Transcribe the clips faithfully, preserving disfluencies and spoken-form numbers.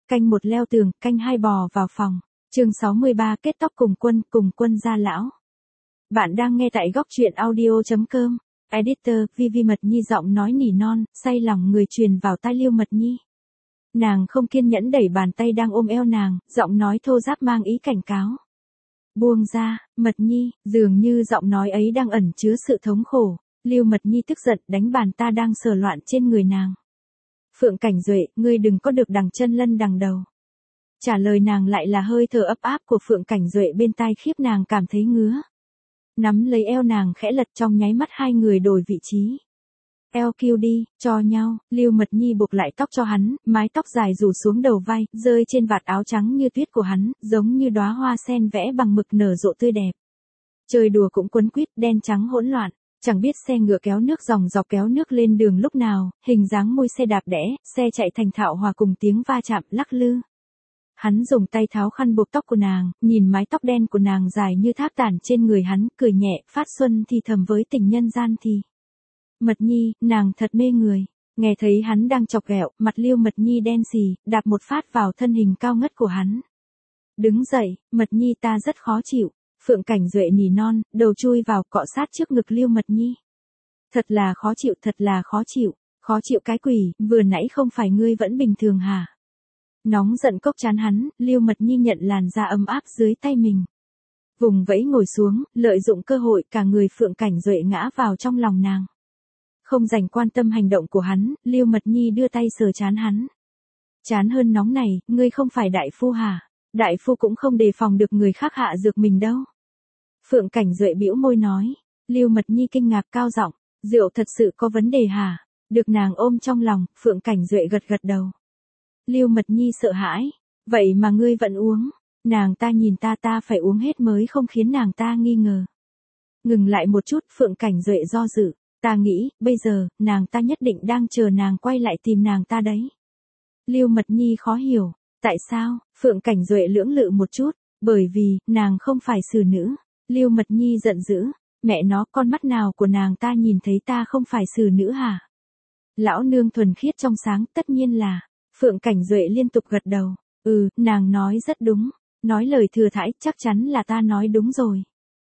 Canh một leo tường, canh hai bò vào phòng. Chương sáu mươi ba kết tóc cùng quân, cùng quân gia lão. Bạn đang nghe tại góc truyện audio chấm com. Editor, Vivi Mật Nhi giọng nói nỉ non, say lòng người truyền vào tai Liêu Mật Nhi. Nàng không kiên nhẫn đẩy bàn tay đang ôm eo nàng, giọng nói thô ráp mang ý cảnh cáo. Buông ra, Mật Nhi, dường như giọng nói ấy đang ẩn chứa sự thống khổ. Liêu Mật Nhi tức giận đánh bàn ta đang sờ loạn trên người nàng. Phượng Cảnh Duệ, ngươi đừng có được đằng chân lân đằng đầu. Trả lời nàng lại là hơi thở ấp áp của Phượng Cảnh Duệ bên tai khiếp nàng cảm thấy ngứa. Nắm lấy eo nàng khẽ lật trong nháy mắt hai người đổi vị trí. Eo kêu đi, cho nhau, Liêu Mật Nhi buộc lại tóc cho hắn, mái tóc dài rủ xuống đầu vai, rơi trên vạt áo trắng như tuyết của hắn, giống như đóa hoa sen vẽ bằng mực nở rộ tươi đẹp. Chơi đùa cũng quấn quýt, đen trắng hỗn loạn. Chẳng biết xe ngựa kéo nước dòng dọc kéo nước lên đường lúc nào, hình dáng môi xe đạp đẽ, xe chạy thành thạo hòa cùng tiếng va chạm lắc lư. Hắn dùng tay tháo khăn buộc tóc của nàng, nhìn mái tóc đen của nàng dài như thác tản trên người hắn, cười nhẹ, phát xuân thì thầm với tình nhân gian thì. Mật Nhi, nàng thật mê người. Nghe thấy hắn đang chọc ghẹo, mặt Liêu Mật Nhi đen xì, đạp một phát vào thân hình cao ngất của hắn. Đứng dậy, Mật Nhi ta rất khó chịu. Phượng Cảnh Duệ nỉ non, đầu chui vào cọ sát trước ngực Liêu Mật Nhi. Thật là khó chịu, thật là khó chịu, khó chịu cái quỷ, vừa nãy không phải ngươi vẫn bình thường hả? Nóng giận cốc chán hắn, Liêu Mật Nhi nhận làn da ấm áp dưới tay mình. Vùng vẫy ngồi xuống, lợi dụng cơ hội cả người Phượng Cảnh Duệ ngã vào trong lòng nàng. Không dành quan tâm hành động của hắn, Liêu Mật Nhi đưa tay sờ chán hắn. Chán hơn nóng này, ngươi không phải đại phu hả? Đại phu cũng không đề phòng được người khác hạ dược mình đâu. Phượng Cảnh Duệ bĩu môi nói. Liêu Mật Nhi kinh ngạc cao giọng, rượu thật sự có vấn đề hả? Được nàng ôm trong lòng, Phượng Cảnh Duệ gật gật đầu. Liêu Mật Nhi sợ hãi, vậy mà ngươi vẫn uống. Nàng ta nhìn ta ta phải uống hết mới không khiến nàng ta nghi ngờ. Ngừng lại một chút, Phượng Cảnh Duệ do dự, ta nghĩ, bây giờ, nàng ta nhất định đang chờ nàng quay lại tìm nàng ta đấy. Liêu Mật Nhi khó hiểu. Tại sao? Phượng Cảnh Duệ lưỡng lự một chút, bởi vì, nàng không phải xử nữ. Liêu Mật Nhi giận dữ, mẹ nó con mắt nào của nàng ta nhìn thấy ta không phải xử nữ hả? Lão nương thuần khiết trong sáng, tất nhiên là. Phượng Cảnh Duệ liên tục gật đầu, ừ, nàng nói rất đúng, nói lời thừa thãi, chắc chắn là ta nói đúng rồi.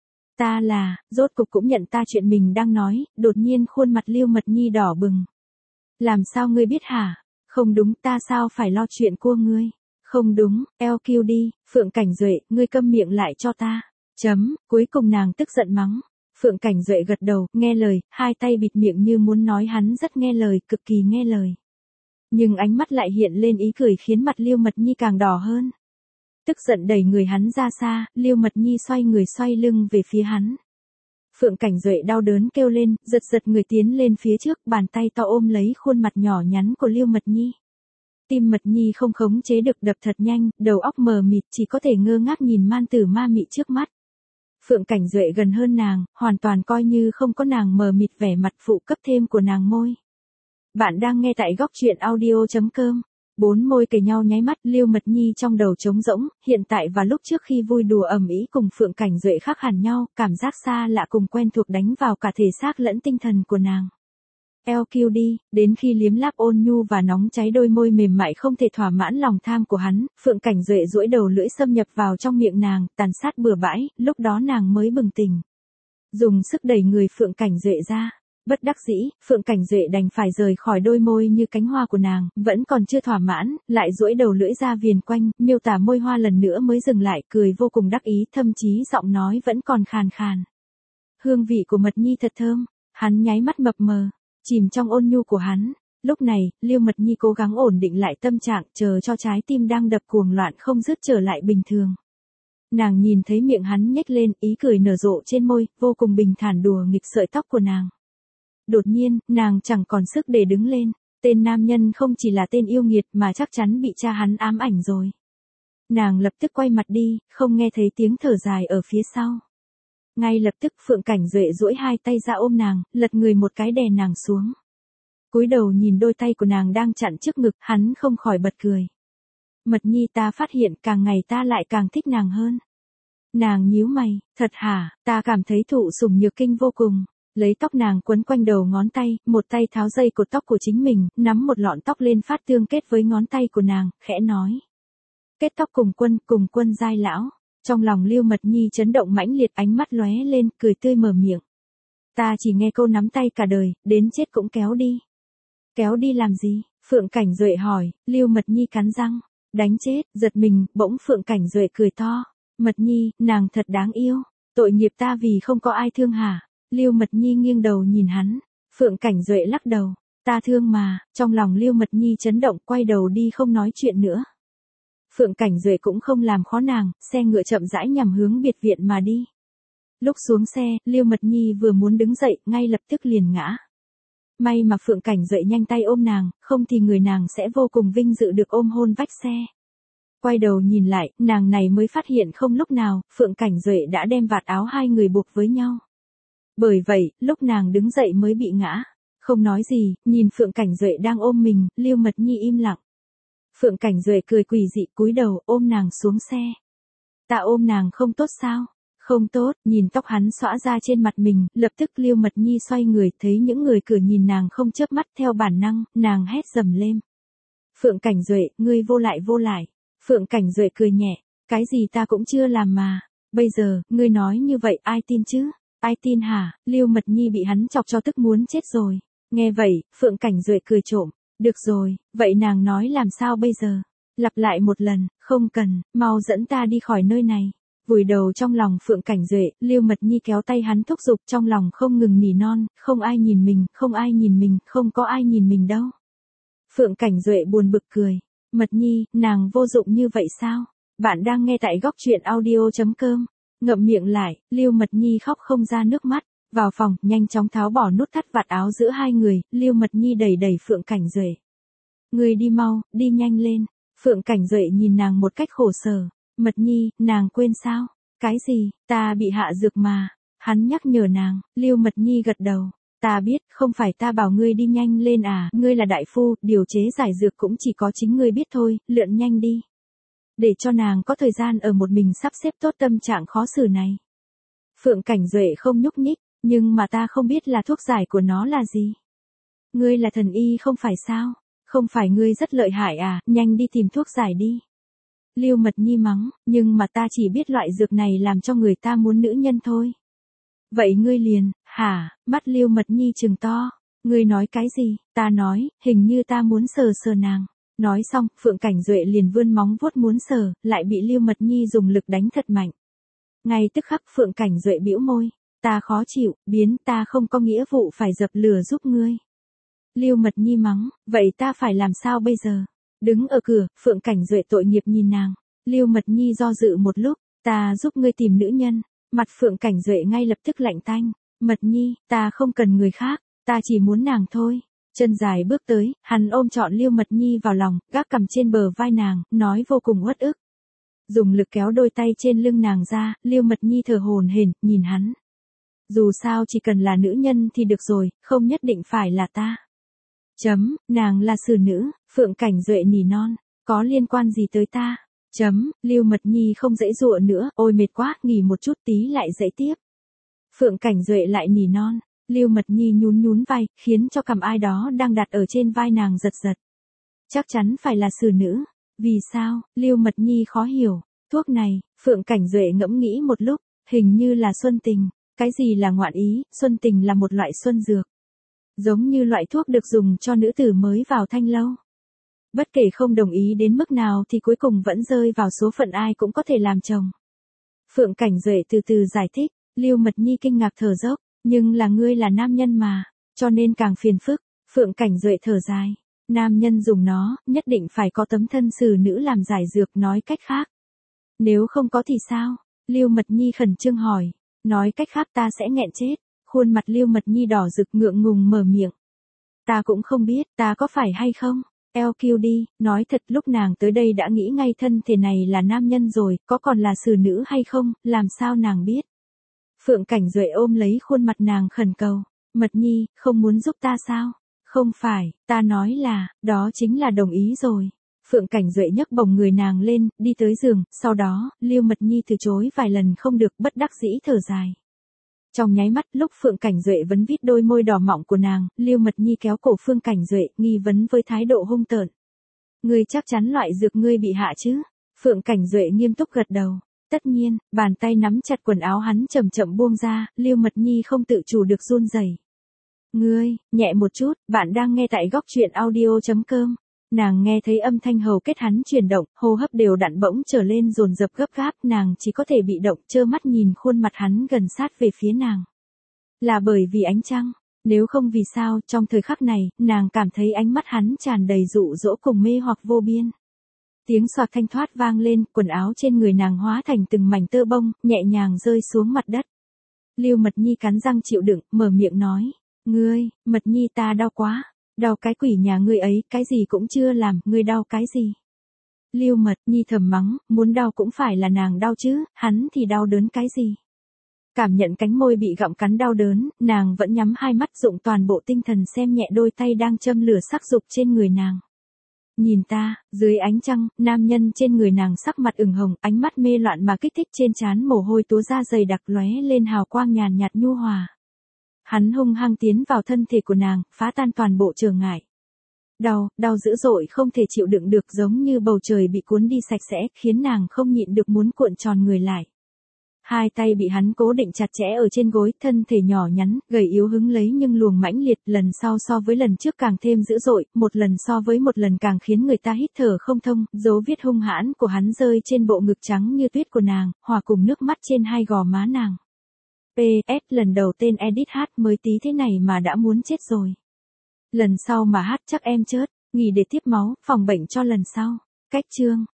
Ta là, rốt cục cũng nhận ta chuyện mình đang nói, đột nhiên khuôn mặt Liêu Mật Nhi đỏ bừng. Làm sao ngươi biết hả? Không đúng, ta sao phải lo chuyện của ngươi? Không đúng, eo kêu đi, Phượng Cảnh Duệ, ngươi câm miệng lại cho ta. Chấm, cuối cùng nàng tức giận mắng. Phượng Cảnh Duệ gật đầu, nghe lời, hai tay bịt miệng như muốn nói hắn rất nghe lời, cực kỳ nghe lời. Nhưng ánh mắt lại hiện lên ý cười khiến mặt Liêu Mật Nhi càng đỏ hơn. Tức giận đẩy người hắn ra xa, Liêu Mật Nhi xoay người xoay lưng về phía hắn. Phượng Cảnh Duệ đau đớn kêu lên, giật giật người tiến lên phía trước, bàn tay to ôm lấy khuôn mặt nhỏ nhắn của Liêu Mật Nhi. Tim Mật Nhi không khống chế được đập thật nhanh, đầu óc mờ mịt chỉ có thể ngơ ngác nhìn man tử ma mị trước mắt. Phượng Cảnh Duệ gần hơn nàng, hoàn toàn coi như không có nàng mờ mịt vẻ mặt phụ cấp thêm của nàng môi. Bạn đang nghe tại góc truyện audio chấm com. Bốn môi kề nhau nháy mắt, Liêu Mật Nhi trong đầu trống rỗng, hiện tại và lúc trước khi vui đùa ầm ĩ cùng Phượng Cảnh Duệ khác hẳn nhau, cảm giác xa lạ cùng quen thuộc đánh vào cả thể xác lẫn tinh thần của nàng. Eo kêu đi, đến khi liếm láp ôn nhu và nóng cháy đôi môi mềm mại không thể thỏa mãn lòng tham của hắn, Phượng Cảnh Duệ duỗi đầu lưỡi xâm nhập vào trong miệng nàng, tàn sát bừa bãi, lúc đó nàng mới bừng tỉnh. Dùng sức đẩy người Phượng Cảnh Duệ ra. Bất đắc dĩ, Phượng Cảnh Duệ đành phải rời khỏi đôi môi như cánh hoa của nàng, vẫn còn chưa thỏa mãn, lại duỗi đầu lưỡi ra viền quanh, miêu tả môi hoa lần nữa mới dừng lại, cười vô cùng đắc ý, thậm chí giọng nói vẫn còn khàn khàn. Hương vị của Mật Nhi thật thơm, hắn nháy mắt mập mờ, chìm trong ôn nhu của hắn. Lúc này, Liêu Mật Nhi cố gắng ổn định lại tâm trạng, chờ cho trái tim đang đập cuồng loạn không dứt trở lại bình thường. Nàng nhìn thấy miệng hắn nhếch lên, ý cười nở rộ trên môi, vô cùng bình thản đùa nghịch sợi tóc của nàng. Đột nhiên, nàng chẳng còn sức để đứng lên, tên nam nhân không chỉ là tên yêu nghiệt mà chắc chắn bị cha hắn ám ảnh rồi. Nàng lập tức quay mặt đi, không nghe thấy tiếng thở dài ở phía sau. Ngay lập tức Phượng Cảnh Duệ duỗi hai tay ra ôm nàng, lật người một cái đè nàng xuống. Cúi đầu nhìn đôi tay của nàng đang chặn trước ngực, hắn không khỏi bật cười. Mật Nhi ta phát hiện càng ngày ta lại càng thích nàng hơn. Nàng nhíu mày, thật hả, ta cảm thấy thụ sủng nhược kinh vô cùng. Lấy tóc nàng quấn quanh đầu ngón tay, một tay tháo dây cột tóc của chính mình, nắm một lọn tóc lên phát tương kết với ngón tay của nàng, khẽ nói. kết tóc cùng quân, cùng quân giai lão. Trong lòng Lưu Mật Nhi chấn động mãnh liệt, ánh mắt lóe lên, cười tươi mở miệng. Ta chỉ nghe câu nắm tay cả đời, đến chết cũng kéo đi. Kéo đi làm gì? Phượng Cảnh Duệ hỏi. Lưu Mật Nhi cắn răng. Đánh chết, giật mình, bỗng Phượng Cảnh Duệ cười to. Mật Nhi, nàng thật đáng yêu. Tội nghiệp ta vì không có ai thương hả? Lưu Mật Nhi nghiêng đầu nhìn hắn. Phượng Cảnh Duệ lắc đầu. Ta thương mà. Trong lòng Lưu Mật Nhi chấn động, quay đầu đi không nói chuyện nữa. Phượng Cảnh Duệ cũng không làm khó nàng, xe ngựa chậm rãi nhằm hướng biệt viện mà đi. Lúc xuống xe, Lưu Mật Nhi vừa muốn đứng dậy, ngay lập tức liền ngã. May mà Phượng Cảnh Duệ nhanh tay ôm nàng, không thì người nàng sẽ vô cùng vinh dự được ôm hôn vách xe. Quay đầu nhìn lại, nàng này mới phát hiện không lúc nào, Phượng Cảnh Duệ đã đem vạt áo hai người buộc với nhau. Bởi vậy, lúc nàng đứng dậy mới bị ngã. Không nói gì, nhìn Phượng Cảnh Duệ đang ôm mình, Lưu Mật Nhi im lặng. Phượng Cảnh Duệ cười quỷ dị cúi đầu ôm nàng xuống xe. Ta ôm nàng không tốt sao? Không tốt, nhìn tóc hắn xõa ra trên mặt mình, lập tức Lưu Mật Nhi xoay người, thấy những người cửa nhìn nàng không chớp mắt, theo bản năng, nàng hét dầm lên. Phượng Cảnh Duệ, ngươi vô lại vô lại. Phượng Cảnh Duệ cười nhẹ, cái gì ta cũng chưa làm mà. Bây giờ, ngươi nói như vậy ai tin chứ? Ai tin hả? Lưu Mật Nhi bị hắn chọc cho tức muốn chết rồi. Nghe vậy, Phượng Cảnh Duệ cười trộm. Được rồi, vậy nàng nói làm sao bây giờ? Lặp lại một lần, không cần, mau dẫn ta đi khỏi nơi này. Vùi đầu trong lòng Phượng Cảnh Duệ, Lưu Mật Nhi kéo tay hắn thúc giục trong lòng không ngừng nỉ non, không ai nhìn mình, không ai nhìn mình, không có ai nhìn mình đâu. Phượng Cảnh Duệ buồn bực cười. Mật Nhi, nàng vô dụng như vậy sao? Bạn đang nghe tại góc truyện audio chấm com. Ngậm miệng lại, Lưu Mật Nhi khóc không ra nước mắt. Vào phòng, nhanh chóng tháo bỏ nút thắt vạt áo giữa hai người, Lưu Mật Nhi đẩy đẩy Phượng Cảnh Duệ. Người đi mau, đi nhanh lên. Phượng Cảnh Duệ nhìn nàng một cách khổ sở. Mật Nhi, nàng quên sao? Cái gì? Ta bị hạ dược mà. Hắn nhắc nhở nàng, Lưu Mật Nhi gật đầu. Ta biết, không phải ta bảo ngươi đi nhanh lên à, ngươi là đại phu, điều chế giải dược cũng chỉ có chính ngươi biết thôi, lượn nhanh đi. Để cho nàng có thời gian ở một mình sắp xếp tốt tâm trạng khó xử này. Phượng Cảnh Duệ không nhúc nhích, nhưng mà ta không biết là thuốc giải của nó là gì. Ngươi là thần y không phải sao? Không phải ngươi rất lợi hại à, nhanh đi tìm thuốc giải đi. Lưu Mật Nhi mắng, nhưng mà ta chỉ biết loại dược này làm cho người ta muốn nữ nhân thôi. Vậy ngươi liền, hả? Mắt Lưu Mật Nhi trừng to. Ngươi nói cái gì? Ta nói, hình như ta muốn sờ sờ nàng. Nói xong, Phượng Cảnh Duệ liền vươn móng vuốt muốn sờ, lại bị Lưu Mật Nhi dùng lực đánh thật mạnh. Ngay tức khắc Phượng Cảnh Duệ bĩu môi. Ta khó chịu, biến, ta không có nghĩa vụ phải dập lửa giúp ngươi. Lưu Mật Nhi mắng, vậy ta phải làm sao bây giờ? Đứng ở cửa, Phượng Cảnh Duệ tội nghiệp nhìn nàng. Lưu Mật Nhi do dự một lúc, ta giúp ngươi tìm nữ nhân. Mặt Phượng Cảnh Duệ ngay lập tức lạnh tanh. Mật Nhi, ta không cần người khác, ta chỉ muốn nàng thôi. Chân dài bước tới, hắn ôm trọn Lưu Mật Nhi vào lòng, gác cầm trên bờ vai nàng, nói vô cùng uất ức. Dùng lực kéo đôi tay trên lưng nàng ra, Lưu Mật Nhi thở hổn hển, nhìn hắn. Dù sao chỉ cần là nữ nhân thì được rồi, không nhất định phải là ta. Chấm, nàng là xử nữ, Phượng Cảnh Duệ nỉ non, có liên quan gì tới ta? Chấm, Lưu Mật Nhi không dễ dụa nữa, ôi mệt quá, nghỉ một chút tí lại dậy tiếp. Phượng Cảnh Duệ lại nỉ non, Lưu Mật Nhi nhún nhún vai, khiến cho cầm ai đó đang đặt ở trên vai nàng giật giật. Chắc chắn phải là xử nữ. Vì sao? Lưu Mật Nhi khó hiểu. Thuốc này, Phượng Cảnh Duệ ngẫm nghĩ một lúc, hình như là xuân tình. Cái gì là ngoạn ý? Xuân tình là một loại xuân dược. Giống như loại thuốc được dùng cho nữ tử mới vào thanh lâu. Bất kể không đồng ý đến mức nào thì cuối cùng vẫn rơi vào số phận ai cũng có thể làm chồng. Phượng Cảnh Duệ từ từ giải thích, Lưu Mật Nhi kinh ngạc thở dốc, nhưng là ngươi là nam nhân mà, cho nên càng phiền phức. Phượng Cảnh Duệ thở dài, nam nhân dùng nó, nhất định phải có tấm thân xử nữ làm giải dược, nói cách khác. Nếu không có thì sao? Lưu Mật Nhi khẩn trương hỏi, nói cách khác ta sẽ nghẹn chết. Khuôn mặt Lưu Mật Nhi đỏ rực ngượng ngùng mở miệng. Ta cũng không biết, ta có phải hay không? lờ quy đi, nói thật lúc nàng tới đây đã nghĩ ngay thân thể này là nam nhân rồi, có còn là xử nữ hay không, làm sao nàng biết? Phượng Cảnh Duệ ôm lấy khuôn mặt nàng khẩn cầu. Mật Nhi, không muốn giúp ta sao? Không phải, ta nói là, đó chính là đồng ý rồi. Phượng Cảnh Duệ nhấc bổng người nàng lên, đi tới giường, sau đó, Lưu Mật Nhi từ chối vài lần không được, bất đắc dĩ thở dài. Trong nháy mắt, lúc Phượng Cảnh Duệ vấn vít đôi môi đỏ mọng của nàng, Lưu Mật Nhi kéo cổ Phượng Cảnh Duệ, nghi vấn với thái độ hung tợn. Ngươi chắc chắn loại dược ngươi bị hạ chứ? Phượng Cảnh Duệ nghiêm túc gật đầu. Tất nhiên, bàn tay nắm chặt quần áo hắn chậm chậm buông ra, Lưu Mật Nhi không tự chủ được run rẩy. Ngươi, nhẹ một chút, bạn đang nghe tại góc truyện audio.com. Nàng nghe thấy âm thanh hầu kết hắn chuyển động, hô hấp đều đặn bỗng trở lên dồn dập gấp gáp, nàng chỉ có thể bị động trơ mắt nhìn khuôn mặt hắn gần sát về phía nàng. Là bởi vì ánh trăng, nếu không vì sao, trong thời khắc này, nàng cảm thấy ánh mắt hắn tràn đầy dụ dỗ cùng mê hoặc vô biên. Tiếng xoạc thanh thoát vang lên, quần áo trên người nàng hóa thành từng mảnh tơ bông, nhẹ nhàng rơi xuống mặt đất. Lưu Mật Nhi cắn răng chịu đựng, mở miệng nói, ngươi, Mật Nhi ta đau quá, đau cái quỷ nhà ngươi ấy, cái gì cũng chưa làm, ngươi đau cái gì? Lưu Mật Nhi thầm mắng, muốn đau cũng phải là nàng đau chứ, hắn thì đau đớn cái gì? Cảm nhận cánh môi bị gặm cắn đau đớn, nàng vẫn nhắm hai mắt dụng toàn bộ tinh thần xem nhẹ đôi tay đang châm lửa sắc dục trên người nàng. Nhìn ta, dưới ánh trăng, nam nhân trên người nàng sắc mặt ửng hồng, ánh mắt mê loạn mà kích thích trên trán mồ hôi túa ra dày đặc lóe lên hào quang nhàn nhạt nhu hòa. Hắn hung hăng tiến vào thân thể của nàng, phá tan toàn bộ trở ngại. Đau, đau dữ dội không thể chịu đựng được giống như bầu trời bị cuốn đi sạch sẽ, khiến nàng không nhịn được muốn cuộn tròn người lại. Hai tay bị hắn cố định chặt chẽ ở trên gối, thân thể nhỏ nhắn, gầy yếu hứng lấy nhưng luồng mãnh liệt, lần sau so với lần trước càng thêm dữ dội, một lần so với một lần càng khiến người ta hít thở không thông, dấu viết hung hãn của hắn rơi trên bộ ngực trắng như tuyết của nàng, hòa cùng nước mắt trên hai gò má nàng. pê ét lần đầu tên Edit hát mới tí thế này mà đã muốn chết rồi. Lần sau mà hát chắc em chớt, nghỉ để tiếp máu, phòng bệnh cho lần sau. Cách chương